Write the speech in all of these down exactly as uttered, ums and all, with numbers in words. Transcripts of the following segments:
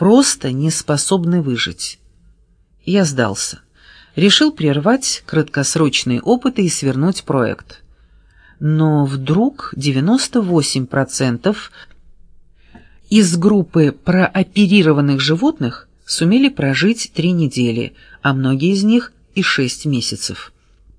просто не способны выжить. Я сдался. Решил прервать краткосрочные опыты и свернуть проект. Но вдруг девяносто восемь процентов из группы прооперированных животных сумели прожить три недели, а многие из них и шесть месяцев.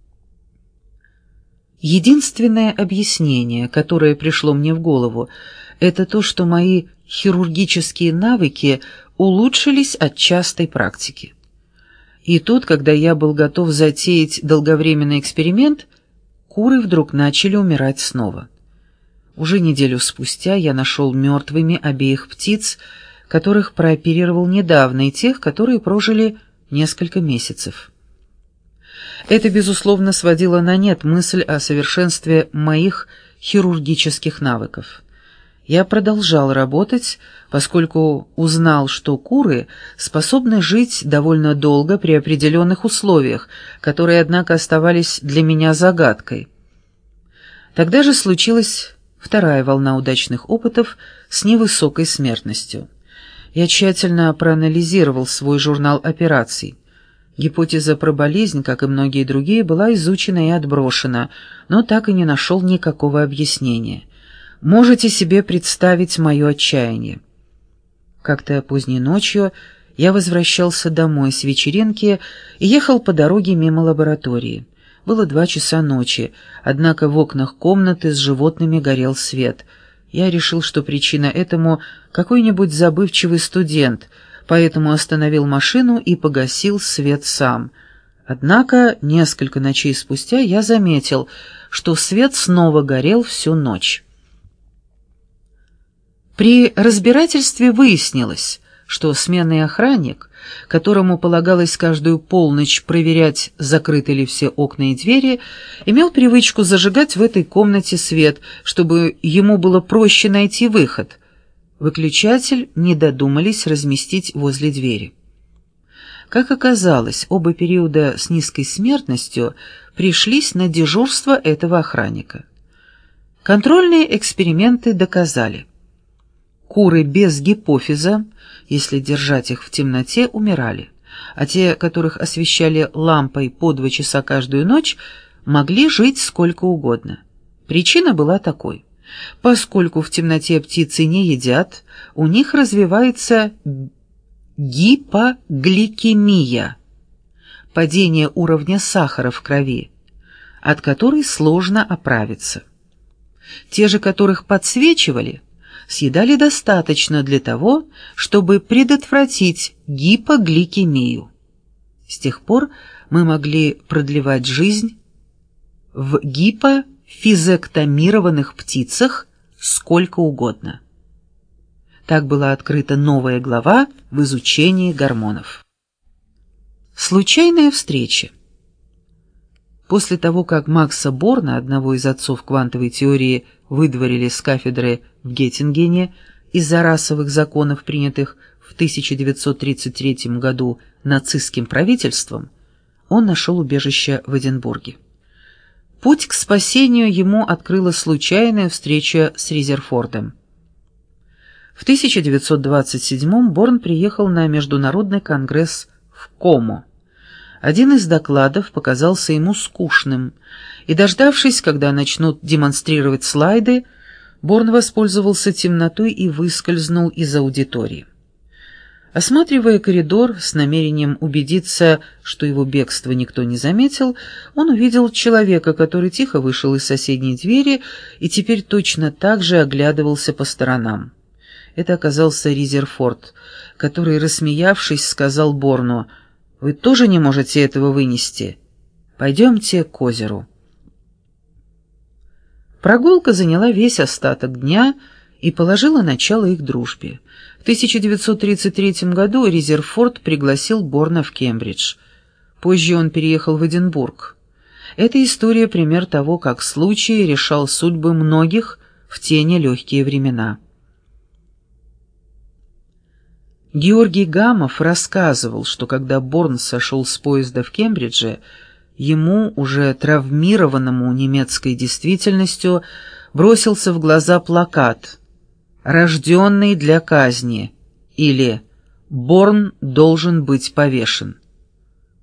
Единственное объяснение, которое пришло мне в голову, это то, что мои хирургические навыки улучшились от частой практики. И тут, когда я был готов затеять долговременный эксперимент, куры вдруг начали умирать снова. Уже неделю спустя я нашел мертвыми обеих птиц, которых прооперировал недавно, и тех, которые прожили несколько месяцев. Это, безусловно, сводило на нет мысль о совершенстве моих хирургических навыков. Я продолжал работать, поскольку узнал, что куры способны жить довольно долго при определенных условиях, которые, однако, оставались для меня загадкой. Тогда же случилась вторая волна удачных опытов с невысокой смертностью. Я тщательно проанализировал свой журнал операций. Гипотеза про болезнь, как и многие другие, была изучена и отброшена, но так и не нашел никакого объяснения. Можете себе представить мое отчаяние. Как-то поздней ночью я возвращался домой с вечеринки и ехал по дороге мимо лаборатории. Было два часа ночи, однако в окнах комнаты с животными горел свет. Я решил, что причина этому какой-нибудь забывчивый студент, поэтому остановил машину и погасил свет сам. Однако несколько ночей спустя я заметил, что свет снова горел всю ночь. При разбирательстве выяснилось, что сменный охранник, которому полагалось каждую полночь проверять, закрыты ли все окна и двери, имел привычку зажигать в этой комнате свет, чтобы ему было проще найти выход. Выключатель не додумались разместить возле двери. Как оказалось, оба периода с низкой смертностью пришлись на дежурство этого охранника. Контрольные эксперименты доказали: куры без гипофиза, если держать их в темноте, умирали, а те, которых освещали лампой по два часа каждую ночь, могли жить сколько угодно. Причина была такой: поскольку в темноте птицы не едят, у них развивается гипогликемия, падение уровня сахара в крови, от которой сложно оправиться. Те же, которых подсвечивали, съедали достаточно для того, чтобы предотвратить гипогликемию. С тех пор мы могли продлевать жизнь в гипофизэктомированных птицах сколько угодно. Так была открыта новая глава в изучении гормонов. Случайная встреча. После того, как Макса Борна, одного из отцов квантовой теории, выдворили с кафедры в Геттингене из-за расовых законов, принятых в тысяча девятьсот тридцать третьем году нацистским правительством, он нашел убежище в Эдинбурге. Путь к спасению ему открыла случайная встреча с Резерфордом. В тысяча девятьсот двадцать седьмом Борн приехал на международный конгресс в Комо. Один из докладов показался ему скучным, и, дождавшись, когда начнут демонстрировать слайды, Борн воспользовался темнотой и выскользнул из аудитории. Осматривая коридор с намерением убедиться, что его бегство никто не заметил, он увидел человека, который тихо вышел из соседней двери и теперь точно так же оглядывался по сторонам. Это оказался Резерфорд, который, рассмеявшись, сказал Борну: «Вы тоже не можете этого вынести? Пойдемте к озеру». Прогулка заняла весь остаток дня и положила начало их дружбе. В тысяча девятьсот тридцать третьем году Резерфорд пригласил Борна в Кембридж. Позже он переехал в Эдинбург. Эта история — пример того, как случай решал судьбы многих в те нелегкие времена. Георгий Гамов рассказывал, что когда Борн сошел с поезда в Кембридже, ему, уже травмированному немецкой действительностью, бросился в глаза плакат «Рожденный для казни» или Борн должен быть повешен.